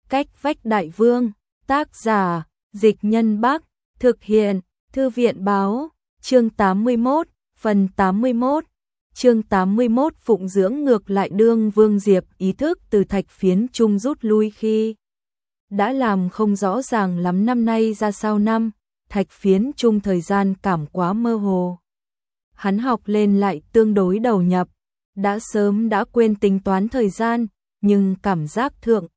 Cách vách đại vương, tác giả, Dịch Nhân Bắc, thực hiện, Thư viện báo, chương 81, phần 81. Chương 81 phụng dưỡng ngược lại đương Vương Diệp ý thức từ thạch phiến trung rút lui khi đã làm không rõ ràng lắm năm nay ra sao năm, thạch phiến trung thời gian cảm quá mơ hồ. Hắn học lên lại tương đối đầu nhập, đã sớm đã quên tính toán thời gian, nhưng cảm giác thượng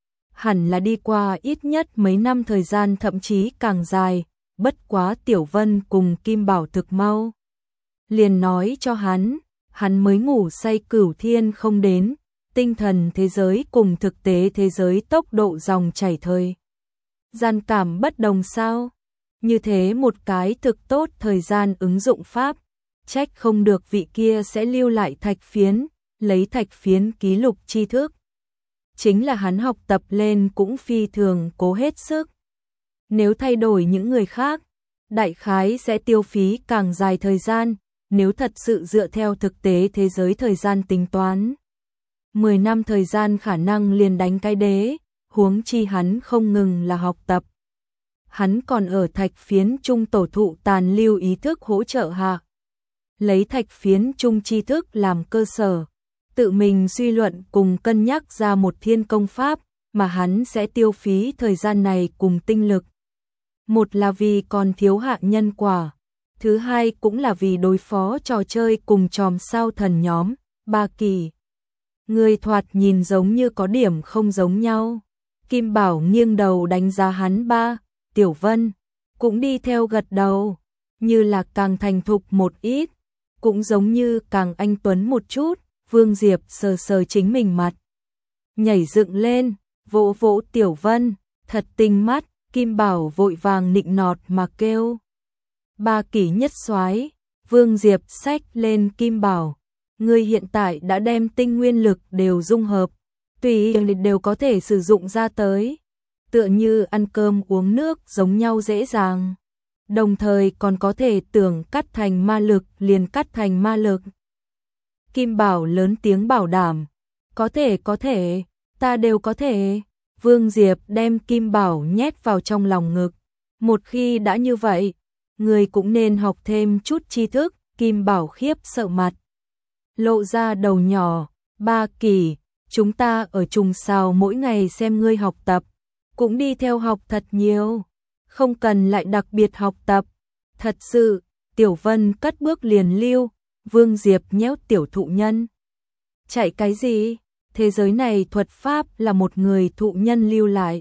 hẳn là đi qua ít nhất mấy năm thời gian thậm chí càng dài, bất quá Tiểu Vân cùng Kim Bảo thực mau. Liền nói cho hắn mới ngủ say cửu thiên không đến, tinh thần thế giới cùng thực tế thế giới tốc độ dòng chảy thời gian cảm bất đồng sao? Như thế một cái thực tốt thời gian ứng dụng pháp, trách không được vị kia sẽ lưu lại thạch phiến, lấy thạch phiến ký lục tri thức. Chính là hắn học tập lên cũng phi thường cố hết sức. Nếu thay đổi những người khác, đại khái sẽ tiêu phí càng dài thời gian, nếu thật sự dựa theo thực tế thế giới thời gian tính toán. 10 năm thời gian khả năng liền đánh cái đế, huống chi hắn không ngừng là học tập. Hắn còn ở thạch phiến trung tổ thụ tàn lưu ý thức hỗ trợ hạ. Lấy thạch phiến trung tri thức làm cơ sở, tự mình suy luận cùng cân nhắc ra một thiên công pháp mà hắn sẽ tiêu phí thời gian này cùng tinh lực. Một là vì còn thiếu hạ nhân quả, thứ hai cũng là vì đối phó trò chơi cùng chòm sao thần nhóm, ba kỳ. Người thoạt nhìn giống như có điểm không giống nhau. Kim Bảo nghiêng đầu đánh giá hắn ba, Tiểu Vân cũng đi theo gật đầu, như là càng thành thục một ít, cũng giống như càng anh tuấn một chút. Vương Diệp sờ sờ chính mình mặt, nhảy dựng lên, vỗ vỗ Tiểu Vân, thật tinh mắt. Kim Bảo vội vàng nịnh nọt mà kêu. Ba kỷ nhất soái. Vương Diệp xách lên Kim Bảo. Ngươi hiện tại đã đem tinh nguyên lực đều dung hợp, tùy đều có thể sử dụng ra tới. Tựa như ăn cơm uống nước giống nhau dễ dàng. Đồng thời còn có thể tưởng cắt thành ma lực liền cắt thành ma lực. Kim Bảo lớn tiếng bảo đảm. Có thể, ta đều có thể. Vương Diệp đem Kim Bảo nhét vào trong lòng ngực. Một khi đã như vậy, người cũng nên học thêm chút tri thức. Kim Bảo khiếp sợ mặt, lộ ra đầu nhỏ. Ba kỳ, chúng ta ở trùng sao mỗi ngày xem ngươi học tập, cũng đi theo học thật nhiều, không cần lại đặc biệt học tập. Thật sự, Tiểu Vân cất bước liền lưu. Vương Diệp nhéo tiểu thụ nhân. Chạy cái gì? Thế giới này thuật pháp là một người thụ nhân lưu lại.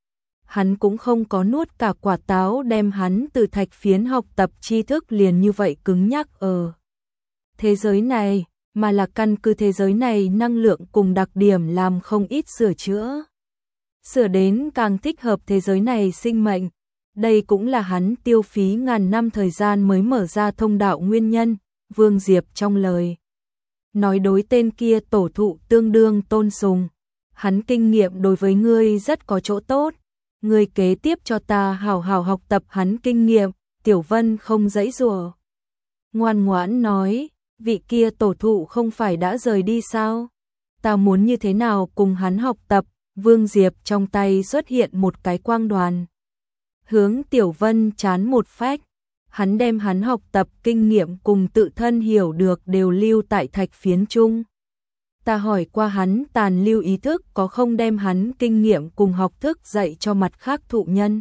Hắn cũng không có nuốt cả quả táo đem hắn từ thạch phiến học tập tri thức liền như vậy cứng nhắc ở thế giới này, mà là căn cứ thế giới này năng lượng cùng đặc điểm làm không ít sửa chữa. Sửa đến càng thích hợp thế giới này sinh mệnh. Đây cũng là hắn tiêu phí ngàn năm thời gian mới mở ra thông đạo nguyên nhân. Vương Diệp trong lời nói đối tên kia tổ thụ tương đương tôn sùng. Hắn kinh nghiệm đối với ngươi rất có chỗ tốt. Ngươi kế tiếp cho ta hảo hảo học tập hắn kinh nghiệm. Tiểu Vân không giãy giụa, ngoan ngoãn nói, vị kia tổ thụ không phải đã rời đi sao? Ta muốn như thế nào cùng hắn học tập? Vương Diệp trong tay xuất hiện một cái quang đoàn, hướng Tiểu Vân chán một phách. Hắn đem hắn học tập kinh nghiệm cùng tự thân hiểu được đều lưu tại thạch phiến trung. Ta hỏi qua hắn tàn lưu ý thức có không đem hắn kinh nghiệm cùng học thức dạy cho mặt khác thụ nhân.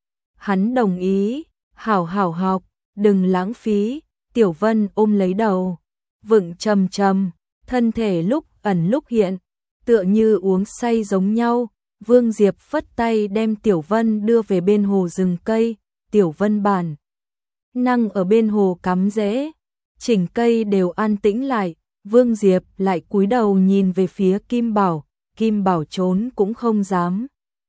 Hắn đồng ý, hảo hảo học, đừng lãng phí. Tiểu Vân ôm lấy đầu, vựng trầm trầm, thân thể lúc ẩn lúc hiện, tựa như uống say giống nhau. Vương Diệp phất tay đem Tiểu Vân đưa về bên hồ rừng cây. Tiểu Vân bản năng ở bên hồ cắm rễ, chỉnh cây đều an tĩnh lại. Vương Diệp lại cúi đầu nhìn về phía Kim Bảo. Kim Bảo trốn cũng không dám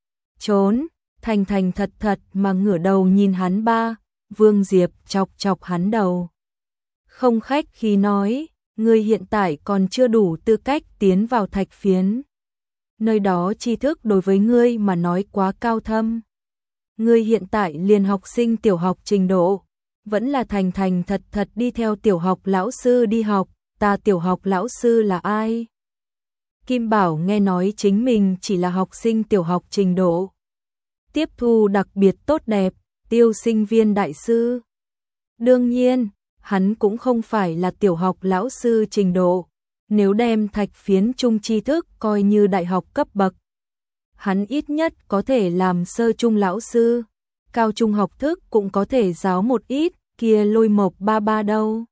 trốn, thành thành thật thật mà ngửa đầu nhìn hắn ba. Vương Diệp chọc chọc hắn đầu, không khách khí nói, ngươi hiện tại còn chưa đủ tư cách tiến vào thạch phiến. Nơi đó tri thức đối với ngươi mà nói quá cao thâm. Ngươi hiện tại liền học sinh tiểu học trình độ, vẫn là thành thành thật thật đi theo tiểu học lão sư đi học. Ta tiểu học lão sư là ai? Kim Bảo nghe nói chính mình chỉ là học sinh tiểu học trình độ. Tiếp thu đặc biệt tốt đẹp, tiêu sinh viên đại sư. Đương nhiên, hắn cũng không phải là tiểu học lão sư trình độ, nếu đem thạch phiến trung tri thức coi như đại học cấp bậc. Hắn ít nhất có thể làm sơ trung lão sư, cao trung học thức cũng có thể giáo một ít, kia Lôi Mộc ba ba đâu.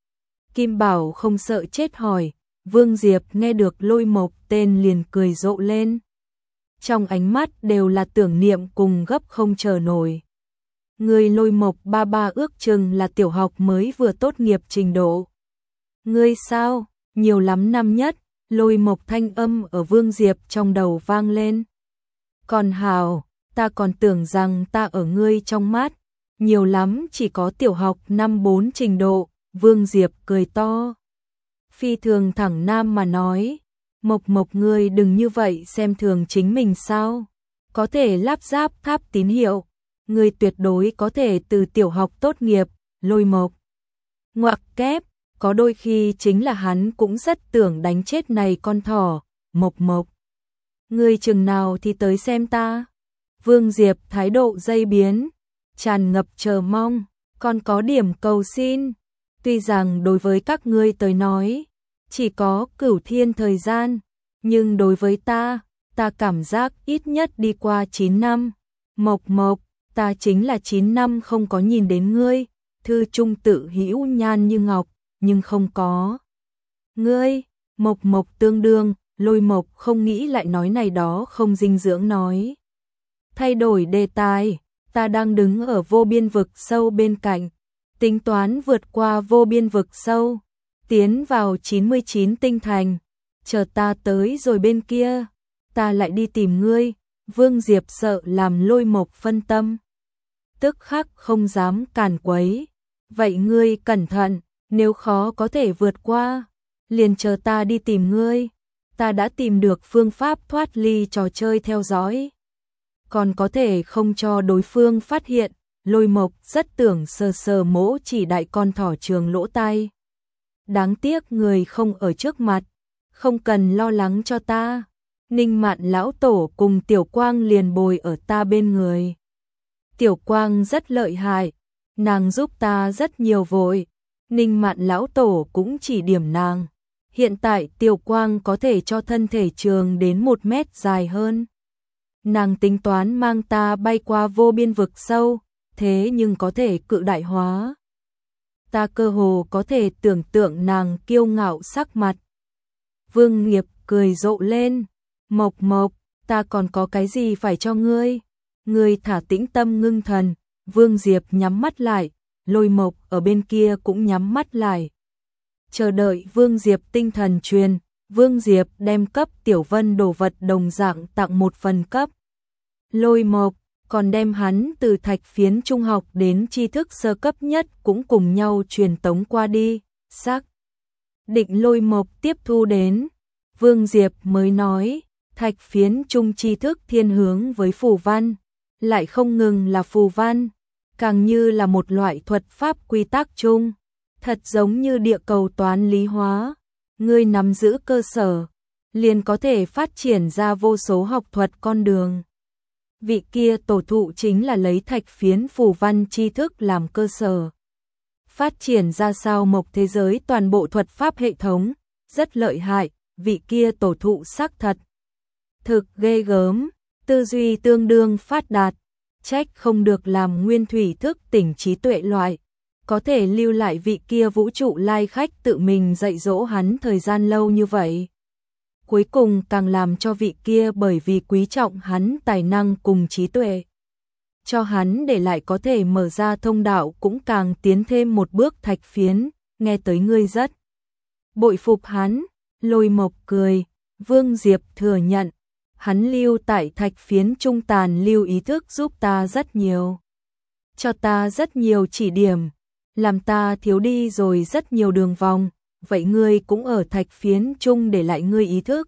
Kim Bảo không sợ chết hỏi, Vương Diệp nghe được Lôi Mộc tên liền cười rộ lên. Trong ánh mắt đều là tưởng niệm cùng gấp không chờ nổi. Người Lôi Mộc ba ba ước chừng là tiểu học mới vừa tốt nghiệp trình độ. Ngươi sao, nhiều lắm năm nhất, Lôi Mộc thanh âm ở Vương Diệp trong đầu vang lên. Còn hào, ta còn tưởng rằng ta ở ngươi trong mắt, nhiều lắm chỉ có tiểu học năm 4 trình độ, Vương Diệp cười to. Phi thường thẳng nam mà nói, Mộc Mộc ngươi đừng như vậy xem thường chính mình sao, có thể lắp ráp tháp tín hiệu, ngươi tuyệt đối có thể từ tiểu học tốt nghiệp, Lôi Mộc. Ngoặc kép, có đôi khi chính là hắn cũng rất tưởng đánh chết này con thỏ, Mộc Mộc. Ngươi chừng nào thì tới xem ta. Vương Diệp thái độ dây biến, tràn ngập chờ mong, còn có điểm cầu xin. Tuy rằng đối với các ngươi tới nói, chỉ có cửu thiên thời gian, nhưng đối với ta cảm giác ít nhất đi qua 9 năm. Mộc Mộc, ta chính là 9 năm không có nhìn đến ngươi, thư trung tự hữu nhan như ngọc, nhưng không có. Ngươi, Mộc Mộc tương đương, Lôi Mộc không nghĩ lại nói này đó không dinh dưỡng nói. Thay đổi đề tài, ta đang đứng ở vô biên vực sâu bên cạnh, tính toán vượt qua vô biên vực sâu, tiến vào 99 tinh thành, chờ ta tới rồi bên kia, ta lại đi tìm ngươi. Vương Diệp sợ làm Lôi Mộc phân tâm, tức khắc không dám càn quấy. Vậy ngươi cẩn thận, nếu khó có thể vượt qua, liền chờ ta đi tìm ngươi. Ta đã tìm được phương pháp thoát ly trò chơi theo dõi, còn có thể không cho đối phương phát hiện. Lôi Mộc rất tưởng sờ sờ mỗ chỉ đại con thỏ trường lỗ tai. Đáng tiếc người không ở trước mặt, không cần lo lắng cho ta. Ninh Mạn lão tổ cùng Tiểu Quang liền bồi ở ta bên người. Tiểu Quang rất lợi hại, nàng giúp ta rất nhiều vội. Ninh Mạn lão tổ cũng chỉ điểm nàng. Hiện tại Tiểu Quang có thể cho thân thể trường đến 1 mét dài hơn. Nàng tính toán mang ta bay qua vô biên vực sâu, thế nhưng có thể cự đại hóa. Ta cơ hồ có thể tưởng tượng nàng kiêu ngạo sắc mặt. Vương Nghiệp cười rộ lên, Mộc Mộc, ta còn có cái gì phải cho ngươi? Ngươi thả tĩnh tâm ngưng thần. Vương Diệp nhắm mắt lại, Lôi Mộc ở bên kia cũng nhắm mắt lại. Chờ đợi Vương Diệp tinh thần truyền, Vương Diệp đem cấp Tiểu Vân đồ vật đồng dạng tặng một phần cấp. Lôi Mộc, còn đem hắn từ thạch phiến trung học đến tri thức sơ cấp nhất cũng cùng nhau truyền tống qua đi, xác định Lôi Mộc tiếp thu đến. Vương Diệp mới nói, thạch phiến trung tri thức thiên hướng với phù văn, lại không ngừng là phù văn, càng như là một loại thuật pháp quy tắc chung, thật giống như địa cầu toán lý hóa. Ngươi nắm giữ cơ sở, liền có thể phát triển ra vô số học thuật con đường. Vị kia tổ thụ chính là lấy thạch phiến phù văn tri thức làm cơ sở, phát triển ra sao Mộc thế giới toàn bộ thuật pháp hệ thống, rất lợi hại. Vị kia tổ thụ xác thật thực ghê gớm, tư duy tương đương phát đạt, trách không được làm nguyên thủy thức tỉnh trí tuệ loại, có thể lưu lại vị kia vũ trụ lai khách tự mình dạy dỗ hắn thời gian lâu như vậy. Cuối cùng càng làm cho vị kia bởi vì quý trọng hắn tài năng cùng trí tuệ, cho hắn để lại có thể mở ra thông đạo cũng càng tiến thêm một bước thạch phiến. Nghe tới ngươi rất bội phục hắn. Lôi Mộc cười, Vương Diệp thừa nhận, hắn lưu tại thạch phiến trung tàn lưu ý thức giúp ta rất nhiều, cho ta rất nhiều chỉ điểm, làm ta thiếu đi rồi rất nhiều đường vòng. Vậy ngươi cũng ở thạch phiến trung để lại ngươi ý thức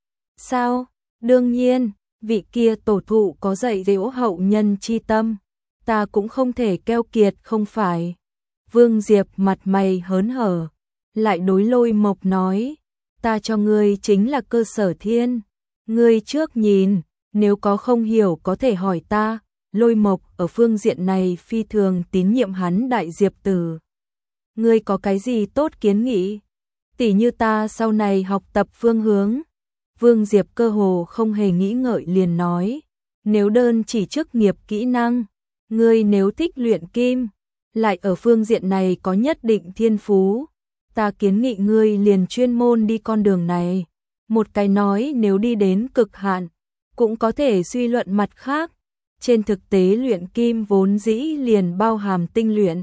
sao? Đương nhiên, vị kia tổ thụ có dạy dỗ hậu nhân chi tâm, ta cũng không thể keo kiệt không phải. Vương Diệp mặt mày hớn hở, lại đối Lôi Mộc nói, ta cho ngươi chính là cơ sở thiên. Ngươi trước nhìn, nếu có không hiểu có thể hỏi ta. Lôi Mộc ở phương diện này phi thường tín nhiệm hắn Đại Diệp Tử. Ngươi có cái gì tốt kiến nghị? Tỉ như ta sau này học tập phương hướng. Vương Diệp cơ hồ không hề nghĩ ngợi liền nói. Nếu đơn chỉ chức nghiệp kỹ năng, ngươi nếu thích luyện kim, lại ở phương diện này có nhất định thiên phú, ta kiến nghị ngươi liền chuyên môn đi con đường này. Một cái nói nếu đi đến cực hạn, cũng có thể suy luận mặt khác. Trên thực tế luyện kim vốn dĩ liền bao hàm tinh luyện,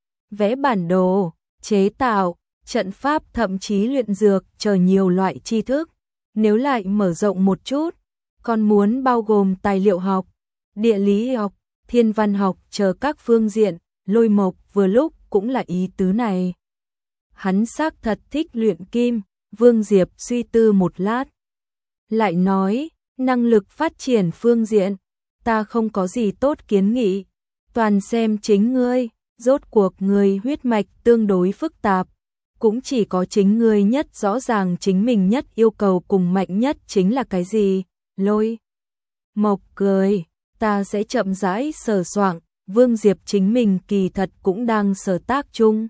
vẽ bản đồ, chế tạo, trận pháp thậm chí luyện dược chờ nhiều loại tri thức. Nếu lại mở rộng một chút, còn muốn bao gồm tài liệu học, địa lý học, thiên văn học chờ các phương diện. Lôi Mộc vừa lúc cũng là ý tứ này. Hắn xác thật thích luyện kim. Vương Diệp suy tư một lát, lại nói, năng lực phát triển phương diện, ta không có gì tốt kiến nghị, toàn xem chính ngươi. Rốt cuộc người huyết mạch tương đối phức tạp, cũng chỉ có chính ngươi nhất rõ ràng chính mình nhất yêu cầu cùng mạnh nhất chính là cái gì. Lôi Mộc cười, ta sẽ chậm rãi sờ soạng. Vương Diệp chính mình kỳ thật cũng đang sở tác chung.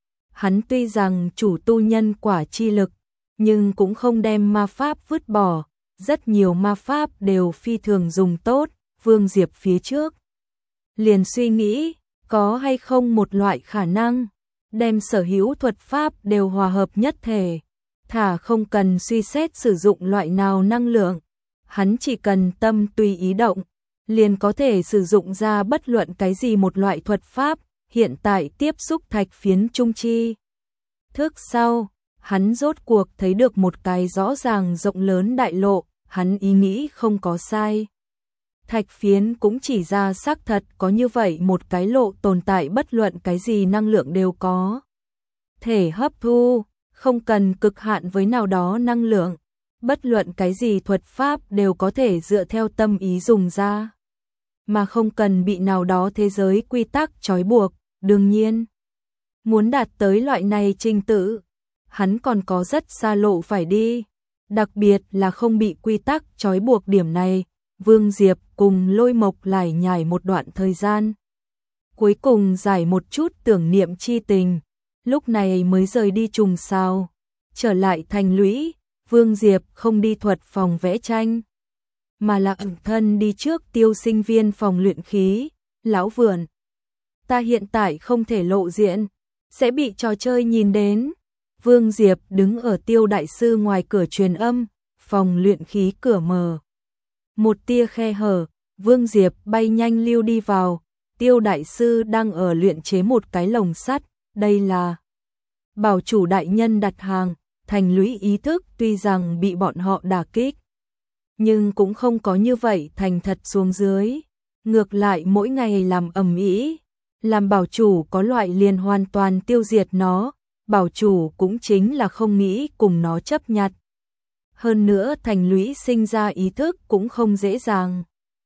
Hắn tuy rằng chủ tu nhân quả chi lực, nhưng cũng không đem ma pháp vứt bỏ, rất nhiều ma pháp đều phi thường dùng tốt. Vương Diệp phía trước liền suy nghĩ, có hay không một loại khả năng, đem sở hữu thuật pháp đều hòa hợp nhất thể, thả không cần suy xét sử dụng loại nào năng lượng, hắn chỉ cần tâm tùy ý động, liền có thể sử dụng ra bất luận cái gì một loại thuật pháp. Hiện tại tiếp xúc thạch phiến trung chi thức sau, hắn rốt cuộc thấy được một cái rõ ràng rộng lớn đại lộ, hắn ý nghĩ không có sai. Thạch phiến cũng chỉ ra xác thật có như vậy một cái lộ tồn tại, bất luận cái gì năng lượng đều có thể hấp thu, không cần cực hạn với nào đó năng lượng, bất luận cái gì thuật pháp đều có thể dựa theo tâm ý dùng ra, mà không cần bị nào đó thế giới quy tắc trói buộc. Đương nhiên, muốn đạt tới loại này trình tự, hắn còn có rất xa lộ phải đi, đặc biệt là không bị quy tắc trói buộc điểm này. Vương Diệp cùng Lôi Mộc lải nhải một đoạn thời gian, cuối cùng giải một chút tưởng niệm chi tình, lúc này mới rời đi trùng sao. Trở lại thành lũy, Vương Diệp không đi thuật phòng vẽ tranh, mà là ẩn thân đi trước Tiêu sinh viên phòng luyện khí. Lão vườn, ta hiện tại không thể lộ diện, sẽ bị trò chơi nhìn đến. Vương Diệp đứng ở Tiêu đại sư ngoài cửa truyền âm, phòng luyện khí cửa mở. Một tia khe hở, Vương Diệp bay nhanh lưu đi vào. Tiêu đại sư đang ở luyện chế một cái lồng sắt, đây là bảo chủ đại nhân đặt hàng. Thành lũy ý thức tuy rằng bị bọn họ đả kích, nhưng cũng không có như vậy thành thật xuống dưới, ngược lại mỗi ngày làm ầm ĩ, làm bảo chủ có loại liền hoàn toàn tiêu diệt nó. Bảo chủ cũng chính là không nghĩ cùng nó chấp nhặt. Hơn nữa thành lũy sinh ra ý thức cũng không dễ dàng.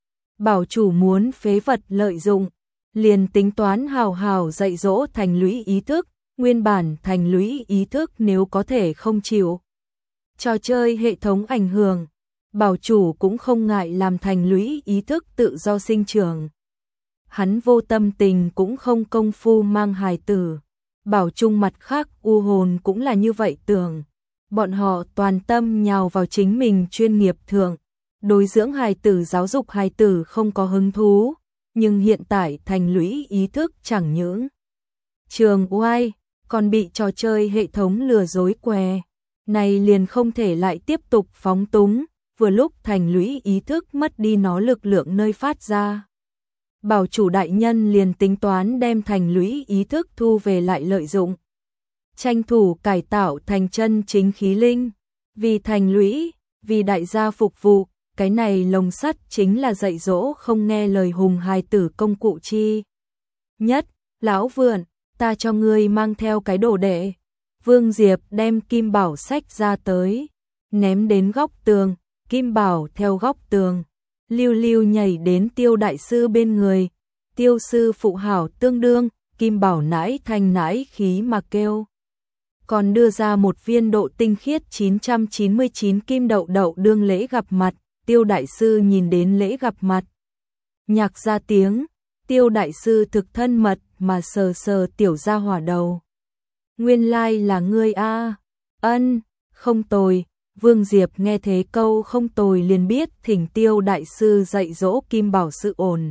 Bảo chủ muốn phế vật lợi dụng, liền tính toán hào hào dạy dỗ thành lũy ý thức. Nguyên bản thành lũy ý thức nếu có thể không chịu trò chơi hệ thống ảnh hưởng, bảo chủ cũng không ngại làm thành lũy ý thức tự do sinh trưởng. Hắn vô tâm tình cũng không công phu mang hài tử. Bảo chung mặt khác u hồn cũng là như vậy tưởng. Bọn họ toàn tâm nhào vào chính mình chuyên nghiệp thượng, đối dưỡng hài tử giáo dục hài tử không có hứng thú. Nhưng hiện tại thành lũy ý thức chẳng những trường oai, còn bị trò chơi hệ thống lừa dối què. Này liền không thể lại tiếp tục phóng túng, vừa lúc thành lũy ý thức mất đi nó lực lượng nơi phát ra. Bảo chủ đại nhân liền tính toán đem thành lũy ý thức thu về lại lợi dụng, tranh thủ cải tạo thành chân chính khí linh. Vì thành lũy, vì đại gia phục vụ, cái này lồng sắt chính là dạy dỗ không nghe lời hùng hài tử công cụ chi nhất. Lão vườn, ta cho ngươi mang theo cái đồ đệ. Vương Diệp đem kim bảo sách ra tới, ném đến góc tường. Kim bảo theo góc tường lưu lưu nhảy đến Tiêu đại sư bên người. Tiêu sư phụ hảo tương đương, kim bảo nãi thanh nãi khí mà kêu còn đưa ra một viên độ tinh khiết 999 kim đậu đậu đương lễ gặp mặt. Tiêu đại sư nhìn đến lễ gặp mặt, nhạc ra tiếng. Tiêu đại sư thực thân mật mà sờ sờ tiểu gia hỏa đầu. Nguyên lai là ngươi a. Ân, không tồi. Vương Diệp nghe thế câu không tồi liền biết thỉnh Tiêu đại sư dạy dỗ Kim Bảo sự ổn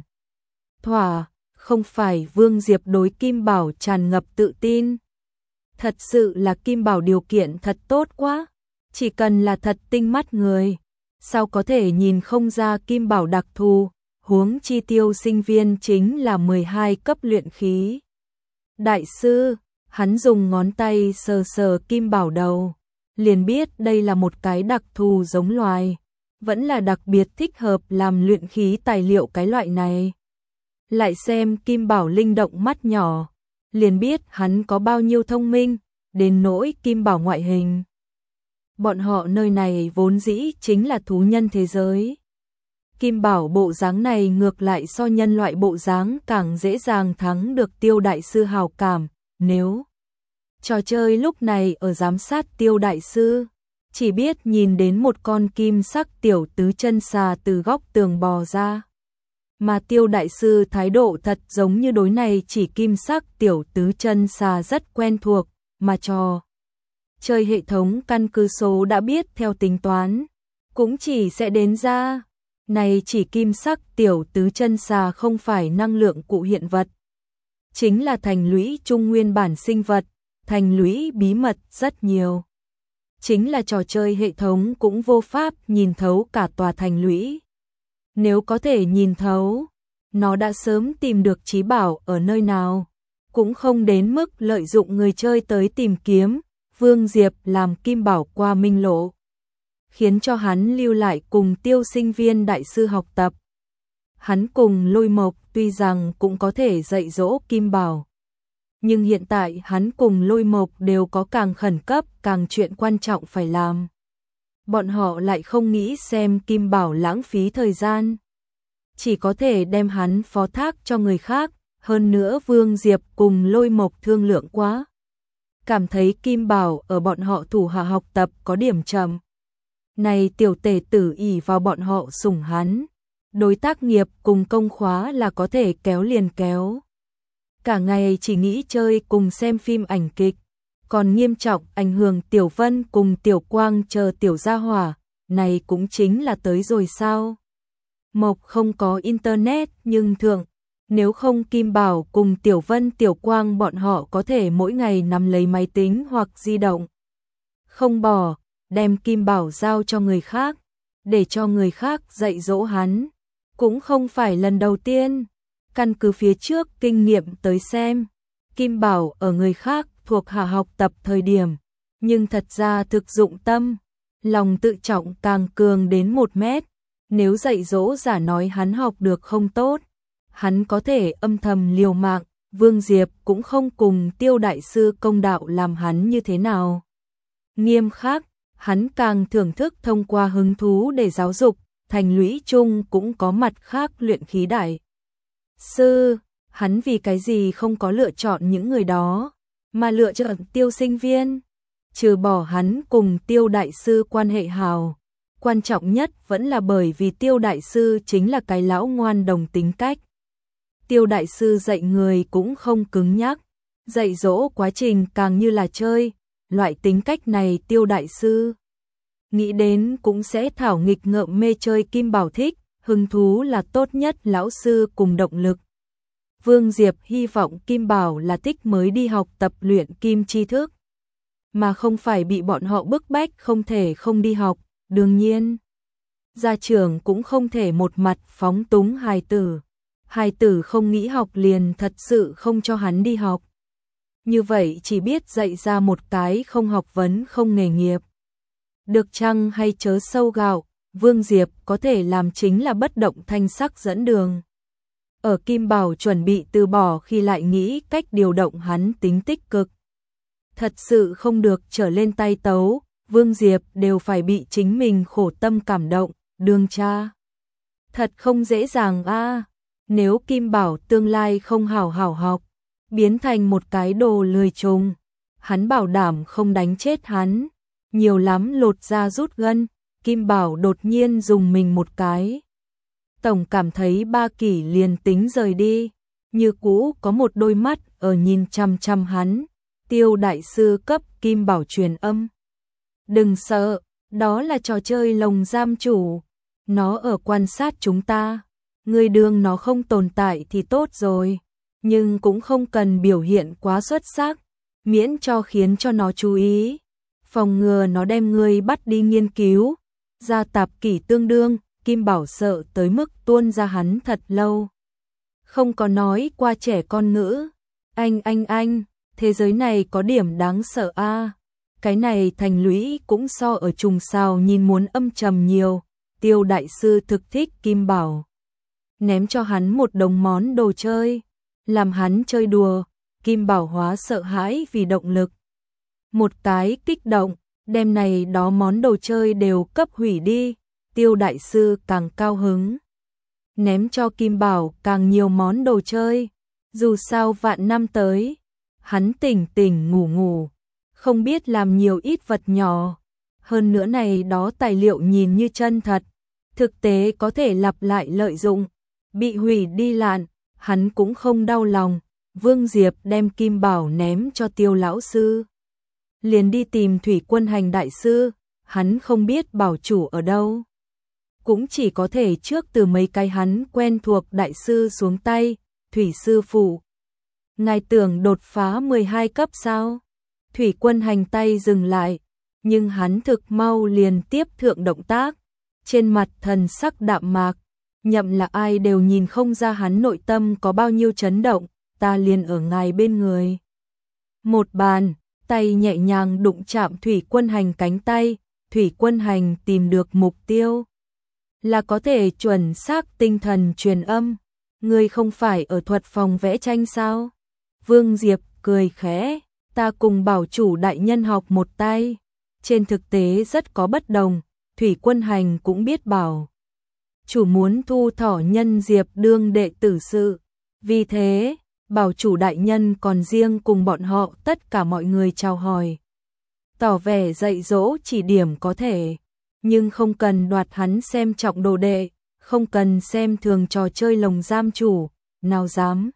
thỏa. Không phải Vương Diệp đối Kim Bảo tràn ngập tự tin. Thật sự là Kim Bảo điều kiện thật tốt quá. Chỉ cần là thật tinh mắt người, sao có thể nhìn không ra Kim Bảo đặc thù, huống chi Tiêu sinh viên chính là 12 cấp luyện khí. Đại sư, hắn dùng ngón tay sờ sờ Kim Bảo đầu, liền biết đây là một cái đặc thù giống loài, vẫn là đặc biệt thích hợp làm luyện khí tài liệu cái loại này. Lại xem Kim Bảo linh động mắt nhỏ, liền biết hắn có bao nhiêu thông minh, đến nỗi Kim Bảo ngoại hình. Bọn họ nơi này vốn dĩ chính là thú nhân thế giới. Kim Bảo bộ dáng này ngược lại so nhân loại bộ dáng càng dễ dàng thắng được Tiêu đại sư hào cảm. Nếu trò chơi lúc này ở giám sát Tiêu đại sư, chỉ biết nhìn đến một con kim sắc tiểu tứ chân xà từ góc tường bò ra. Mà Tiêu đại sư thái độ thật giống như đối này chỉ kim sắc tiểu tứ chân xà rất quen thuộc, mà trò chơi hệ thống căn cứ số đã biết theo tính toán, cũng chỉ sẽ đến ra. Này chỉ kim sắc tiểu tứ chân xà không phải năng lượng cụ hiện vật, chính là thành lũy trung nguyên bản sinh vật, thành lũy bí mật rất nhiều. Chính là trò chơi hệ thống cũng vô pháp nhìn thấu cả tòa thành lũy. Nếu có thể nhìn thấu, nó đã sớm tìm được trí bảo ở nơi nào, cũng không đến mức lợi dụng người chơi tới tìm kiếm. Vương Diệp làm Kim Bảo qua minh lộ, khiến cho hắn lưu lại cùng Tiêu sinh viên đại sư học tập. Hắn cùng Lôi Mộc tuy rằng cũng có thể dạy dỗ Kim Bảo, nhưng hiện tại hắn cùng Lôi Mộc đều có càng khẩn cấp, càng chuyện quan trọng phải làm. Bọn họ lại không nghĩ xem Kim Bảo lãng phí thời gian, chỉ có thể đem hắn phó thác cho người khác. Hơn nữa Vương Diệp cùng Lôi Mộc thương lượng quá, cảm thấy Kim Bảo ở bọn họ thủ hạ học tập có điểm chậm. Này tiểu tể tử ỷ vào bọn họ sủng hắn, đối tác nghiệp cùng công khóa là có thể kéo liền kéo. Cả ngày chỉ nghĩ chơi cùng xem phim ảnh kịch, còn nghiêm trọng ảnh hưởng Tiểu Vân cùng Tiểu Quang chờ tiểu gia hỏa, này cũng chính là tới rồi sao. Mộc không có internet nhưng thượng, nếu không Kim Bảo cùng Tiểu Vân Tiểu Quang bọn họ có thể mỗi ngày nắm lấy máy tính hoặc di động. Không bỏ, đem Kim Bảo giao cho người khác, để cho người khác dạy dỗ hắn. Cũng không phải lần đầu tiên, căn cứ phía trước kinh nghiệm tới xem, Kim Bảo ở người khác thuộc hạ học tập thời điểm, nhưng thật ra thực dụng tâm, lòng tự trọng càng cường đến 1 mét. Nếu dạy dỗ giả nói hắn học được không tốt, hắn có thể âm thầm liều mạng. Vương Diệp cũng không cùng Tiêu đại sư công đạo làm hắn như thế nào nghiêm khắc, hắn càng thưởng thức thông qua hứng thú để giáo dục. Thành lũy chung cũng có mặt khác luyện khí đại sư, hắn vì cái gì không có lựa chọn những người đó, mà lựa chọn Tiêu sinh viên. Trừ bỏ hắn cùng Tiêu đại sư quan hệ hào, quan trọng nhất vẫn là bởi vì Tiêu đại sư chính là cái lão ngoan đồng tính cách. Tiêu đại sư dạy người cũng không cứng nhắc, dạy dỗ quá trình càng như là chơi. Loại tính cách này Tiêu đại sư nghĩ đến cũng sẽ thảo nghịch ngợm mê chơi. Kim Bảo thích, hứng thú là tốt nhất lão sư cùng động lực. Vương Diệp hy vọng Kim Bảo là thích mới đi học tập luyện kim tri thức, mà không phải bị bọn họ bức bách không thể không đi học. Đương nhiên, gia trưởng cũng không thể một mặt phóng túng hài tử. Hài tử không nghĩ học liền thật sự không cho hắn đi học. Như vậy chỉ biết dạy ra một cái không học vấn không nghề nghiệp. Được chăng hay chớ sâu gạo, Vương Diệp có thể làm chính là bất động thanh sắc dẫn đường. Ở Kim Bảo chuẩn bị từ bỏ khi lại nghĩ cách điều động hắn tính tích cực. Thật sự không được trở lên tay tấu, Vương Diệp đều phải bị chính mình khổ tâm cảm động. Đường cha, thật không dễ dàng a. Nếu Kim Bảo tương lai không hảo hảo học, biến thành một cái đồ lười trùng, hắn bảo đảm không đánh chết hắn, nhiều lắm lột da rút gân. Kim Bảo đột nhiên dùng mình một cái. Tổng cảm thấy Ba Kỷ liền tính rời đi, như cũ có một đôi mắt ở nhìn chằm chằm hắn. Tiêu đại sư cấp Kim Bảo truyền âm. Đừng sợ, đó là trò chơi lồng giam chủ. Nó ở quan sát chúng ta. Người đường nó không tồn tại thì tốt rồi. Nhưng cũng không cần biểu hiện quá xuất sắc. Miễn cho khiến cho nó chú ý. Phòng ngừa nó đem người bắt đi nghiên cứu. Ra tạp kỷ tương đương. Kim Bảo sợ tới mức tuôn ra hắn thật lâu. Không có nói qua trẻ con ngữ. Anh, thế giới này có điểm đáng sợ a. Cái này thành lũy cũng so ở trùng sao nhìn muốn âm trầm nhiều. Tiêu đại sư thực thích Kim Bảo. Ném cho hắn một đống món đồ chơi. Làm hắn chơi đùa. Kim Bảo hóa sợ hãi vì động lực. Một cái kích động, đem này đó món đồ chơi đều cấp hủy đi. Tiêu đại sư càng cao hứng. Ném cho Kim Bảo càng nhiều món đồ chơi. Dù sao vạn năm tới, hắn tỉnh ngủ, không biết làm nhiều ít vật nhỏ. Hơn nữa này đó tài liệu nhìn như chân thật, thực tế có thể lặp lại lợi dụng, bị hủy đi lạn, hắn cũng không đau lòng. Vương Diệp đem Kim Bảo ném cho Tiêu lão sư. Liền đi tìm Thủy Quân Hành đại sư, hắn không biết bảo chủ ở đâu. Cũng chỉ có thể trước từ mấy cái hắn quen thuộc đại sư xuống tay. Thủy sư phụ, ngài tưởng đột phá 12 cấp sao? Thủy Quân Hành tay dừng lại, nhưng hắn thực mau liền tiếp thượng động tác. Trên mặt thần sắc đạm mạc, nhậm là ai đều nhìn không ra hắn nội tâm có bao nhiêu chấn động. Ta liền ở ngài bên người. Một bàn, tay nhẹ nhàng đụng chạm Thủy Quân Hành cánh tay. Thủy Quân Hành tìm được mục tiêu, là có thể chuẩn xác tinh thần truyền âm. Ngươi không phải ở thuật phòng vẽ tranh sao? Vương Diệp cười khẽ, ta cùng bảo chủ đại nhân học một tay. Trên thực tế rất có bất đồng, Thủy Quân Hành cũng biết bảo chủ muốn thu Thỏ Nhân Diệp đương đệ tử sự. Vì thế, bảo chủ đại nhân còn riêng cùng bọn họ tất cả mọi người chào hỏi. Tỏ vẻ dạy dỗ chỉ điểm có thể, nhưng không cần đoạt hắn xem trọng đồ đệ, không cần xem thường trò chơi lồng giam chủ, nào dám.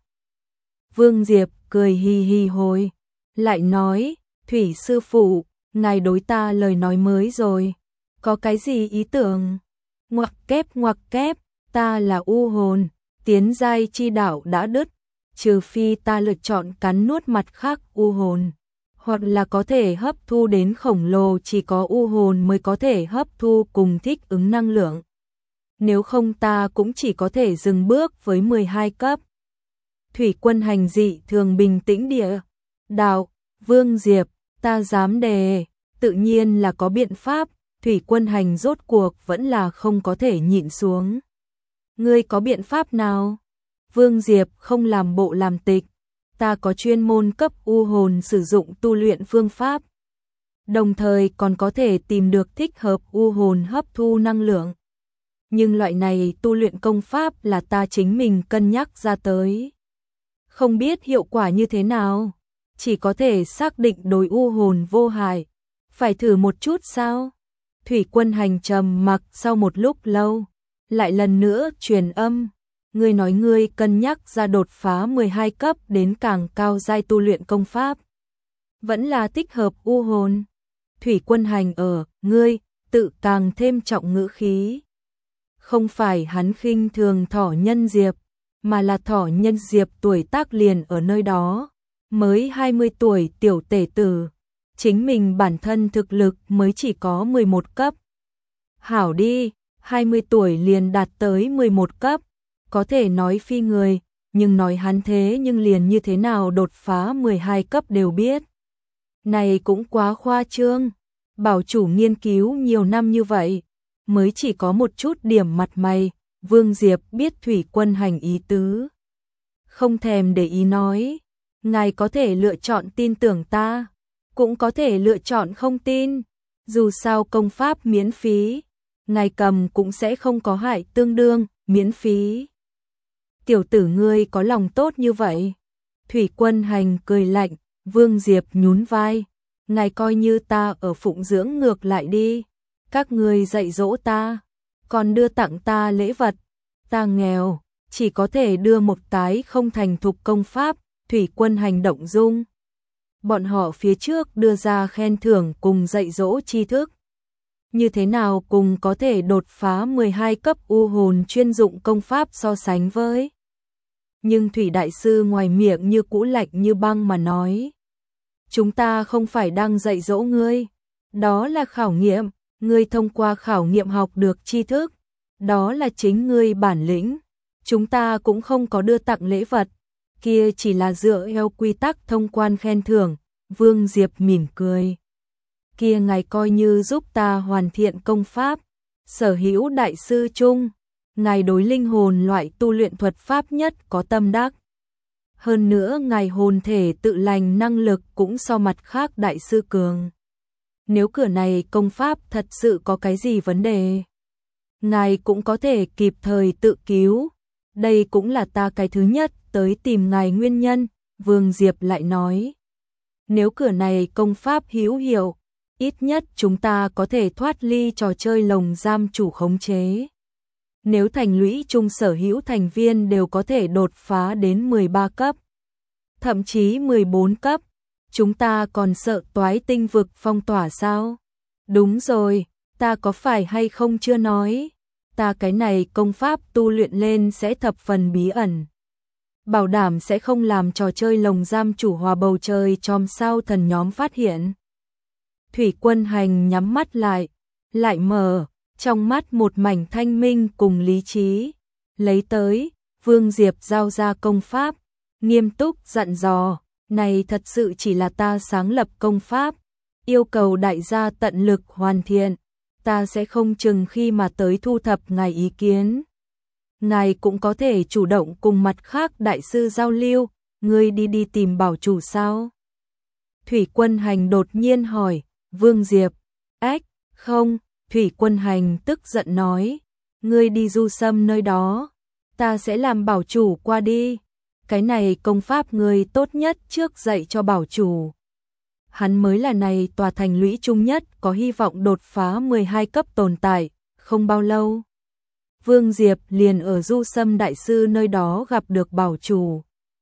Vương Diệp cười hi hi hồi, lại nói, Thủy sư phụ, ngài đối ta lời nói mới rồi, có cái gì ý tưởng? Ngoặc kép, ta là u hồn, tiến giai chi đạo đã đứt, trừ phi ta lựa chọn cắn nuốt mặt khác u hồn, hoặc là có thể hấp thu đến khổng lồ chỉ có u hồn mới có thể hấp thu cùng thích ứng năng lượng. Nếu không ta cũng chỉ có thể dừng bước với 12 cấp. Thủy Quân Hành dị thường bình tĩnh địa đạo, Vương Diệp, ta dám đề, tự nhiên là có biện pháp. Thủy Quân Hành rốt cuộc vẫn là không có thể nhịn xuống. Ngươi có biện pháp nào? Vương Diệp không làm bộ làm tịch, ta có chuyên môn cấp u hồn sử dụng tu luyện phương pháp. Đồng thời còn có thể tìm được thích hợp u hồn hấp thu năng lượng. Nhưng loại này tu luyện công pháp là ta chính mình cân nhắc ra tới. Không biết hiệu quả như thế nào, chỉ có thể xác định đối u hồn vô hại. Phải thử một chút sao? Thủy Quân Hành trầm mặc sau một lúc lâu, lại lần nữa truyền âm. Ngươi nói ngươi cân nhắc ra đột phá 12 cấp đến càng cao giai tu luyện công pháp. Vẫn là tích hợp u hồn. Thủy Quân Hành ở, ngươi, tự càng thêm trọng ngữ khí. Không phải hắn khinh thường Thỏ Nhân Diệp, mà là Thỏ Nhân Diệp tuổi tác liền ở nơi đó. Mới 20 tuổi tiểu tể tử, chính mình bản thân thực lực mới chỉ có 11 cấp. Hảo đi, 20 tuổi liền đạt tới 11 cấp, có thể nói phi người, nhưng nói hắn thế nhưng liền như thế nào đột phá 12 cấp đều biết. Này cũng quá khoa trương, bảo chủ nghiên cứu nhiều năm như vậy, mới chỉ có một chút điểm mặt mày. Vương Diệp biết Thủy Quân Hành ý tứ, không thèm để ý nói, ngài có thể lựa chọn tin tưởng ta, cũng có thể lựa chọn không tin, dù sao công pháp miễn phí, ngài cầm cũng sẽ không có hại, tương đương miễn phí. Tiểu tử ngươi có lòng tốt như vậy? Thủy Quân Hành cười lạnh, Vương Diệp nhún vai, ngài coi như ta ở phụng dưỡng ngược lại đi, các ngươi dạy dỗ ta, còn đưa tặng ta lễ vật, ta nghèo, chỉ có thể đưa một cái không thành thục công pháp, thủy quân hành động dung. Bọn họ phía trước đưa ra khen thưởng cùng dạy dỗ tri thức. Như thế nào cùng có thể đột phá 12 cấp u hồn chuyên dụng công pháp so sánh với. Nhưng Thủy Đại Sư ngoài miệng như cũ lạnh như băng mà nói. Chúng ta không phải đang dạy dỗ ngươi. Đó là khảo nghiệm, ngươi thông qua khảo nghiệm học được tri thức. Đó là chính ngươi bản lĩnh. Chúng ta cũng không có đưa tặng lễ vật. Kia chỉ là dựa theo quy tắc thông quan khen thưởng. Vương Diệp mỉm cười. Kia ngài coi như giúp ta hoàn thiện công pháp. Sở hữu đại sư chung, ngài đối linh hồn loại tu luyện thuật pháp nhất có tâm đắc. Hơn nữa ngài hồn thể tự lành năng lực cũng so mặt khác đại sư cường. Nếu cửa này công pháp thật sự có cái gì vấn đề, ngài cũng có thể kịp thời tự cứu. Đây cũng là ta cái thứ nhất tới tìm ngài nguyên nhân, Vương Diệp lại nói. Nếu cửa này công pháp hữu hiệu, ít nhất chúng ta có thể thoát ly trò chơi lồng giam chủ khống chế. Nếu thành lũy chung sở hữu thành viên đều có thể đột phá đến 13 cấp, thậm chí 14 cấp, chúng ta còn sợ toái tinh vực phong tỏa sao? Đúng rồi, ta có phải hay không chưa nói, ta cái này công pháp tu luyện lên sẽ thập phần bí ẩn. Bảo đảm sẽ không làm trò chơi lồng giam chủ hòa bầu trời chòm sao thần nhóm phát hiện. Thủy Quân Hành nhắm mắt lại mở, trong mắt một mảnh thanh minh cùng lý trí. Lấy tới, Vương Diệp giao ra công pháp, nghiêm túc dặn dò, này thật sự chỉ là ta sáng lập công pháp, yêu cầu đại gia tận lực hoàn thiện, ta sẽ không chừng khi mà tới thu thập ngài ý kiến. Ngài cũng có thể chủ động cùng mặt khác đại sư giao lưu, ngươi đi tìm bảo chủ sao? Thủy Quân Hành đột nhiên hỏi, Vương Diệp, ách, không, Thủy Quân Hành tức giận nói, ngươi đi du sâm nơi đó, ta sẽ làm bảo chủ qua đi, cái này công pháp ngươi tốt nhất trước dạy cho bảo chủ. Hắn mới là này tòa thành lũy chung nhất có hy vọng đột phá 12 cấp tồn tại, không bao lâu. Vương Diệp liền ở du sâm đại sư nơi đó gặp được bảo chủ.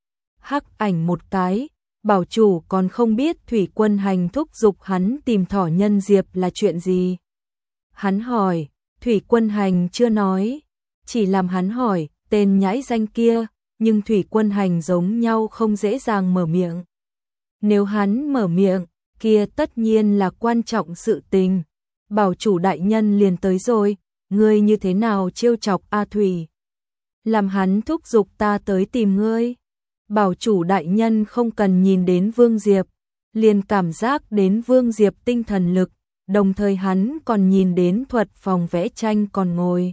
Hắc ảnh một cái, bảo chủ còn không biết Thủy Quân Hành thúc giục hắn tìm thỏ nhân Diệp là chuyện gì. Hắn hỏi, Thủy Quân Hành chưa nói, chỉ làm hắn hỏi tên nhãi danh kia, nhưng Thủy Quân Hành giống nhau không dễ dàng mở miệng. Nếu hắn mở miệng, kia tất nhiên là quan trọng sự tình. Bảo chủ đại nhân liền tới rồi, ngươi như thế nào trêu chọc A Thủy? Làm hắn thúc giục ta tới tìm ngươi. Bảo chủ đại nhân không cần nhìn đến Vương Diệp, liền cảm giác đến Vương Diệp tinh thần lực, đồng thời hắn còn nhìn đến thuật phòng vẽ tranh còn ngồi.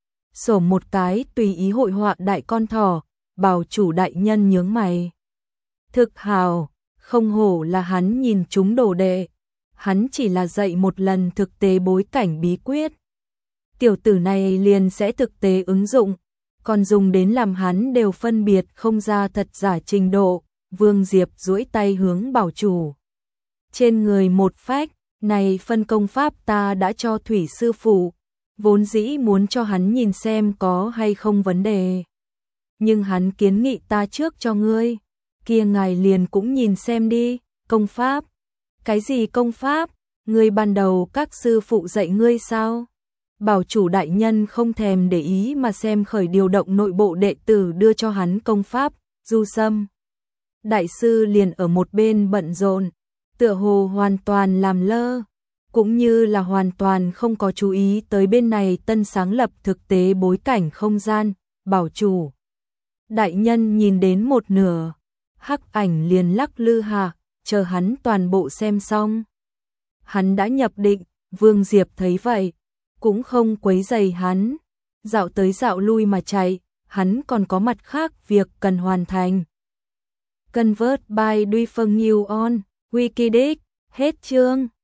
Sổ một cái tùy ý hội họa đại con thỏ, bảo chủ đại nhân nhướng mày. Thực hào, không hổ là hắn nhìn chúng đồ đệ, hắn chỉ là dạy một lần thực tế bối cảnh bí quyết. Tiểu tử này liền sẽ thực tế ứng dụng, còn dùng đến làm hắn đều phân biệt không ra thật giả trình độ. Vương Diệp duỗi tay hướng bảo chủ. Trên người một phách, này phân công pháp ta đã cho Thủy sư phụ, vốn dĩ muốn cho hắn nhìn xem có hay không vấn đề. Nhưng hắn kiến nghị ta trước cho ngươi, kia ngài liền cũng nhìn xem đi, công pháp. Cái gì công pháp? Ngươi ban đầu các sư phụ dạy ngươi sao? Bảo chủ đại nhân không thèm để ý mà xem khởi điều động nội bộ đệ tử đưa cho hắn công pháp, du sâm. Đại sư liền ở một bên bận rộn, tựa hồ hoàn toàn làm lơ, cũng như là hoàn toàn không có chú ý tới bên này tân sáng lập thực tế bối cảnh không gian. Bảo chủ đại nhân nhìn đến một nửa, hắc ảnh liền lắc lư hạ, chờ hắn toàn bộ xem xong. Hắn đã nhập định, Vương Diệp thấy vậy, cũng không quấy rầy hắn, dạo tới dạo lui mà chạy, hắn còn có mặt khác việc cần hoàn thành. Convert by Duy Phân New On, Wikidex, hết chương.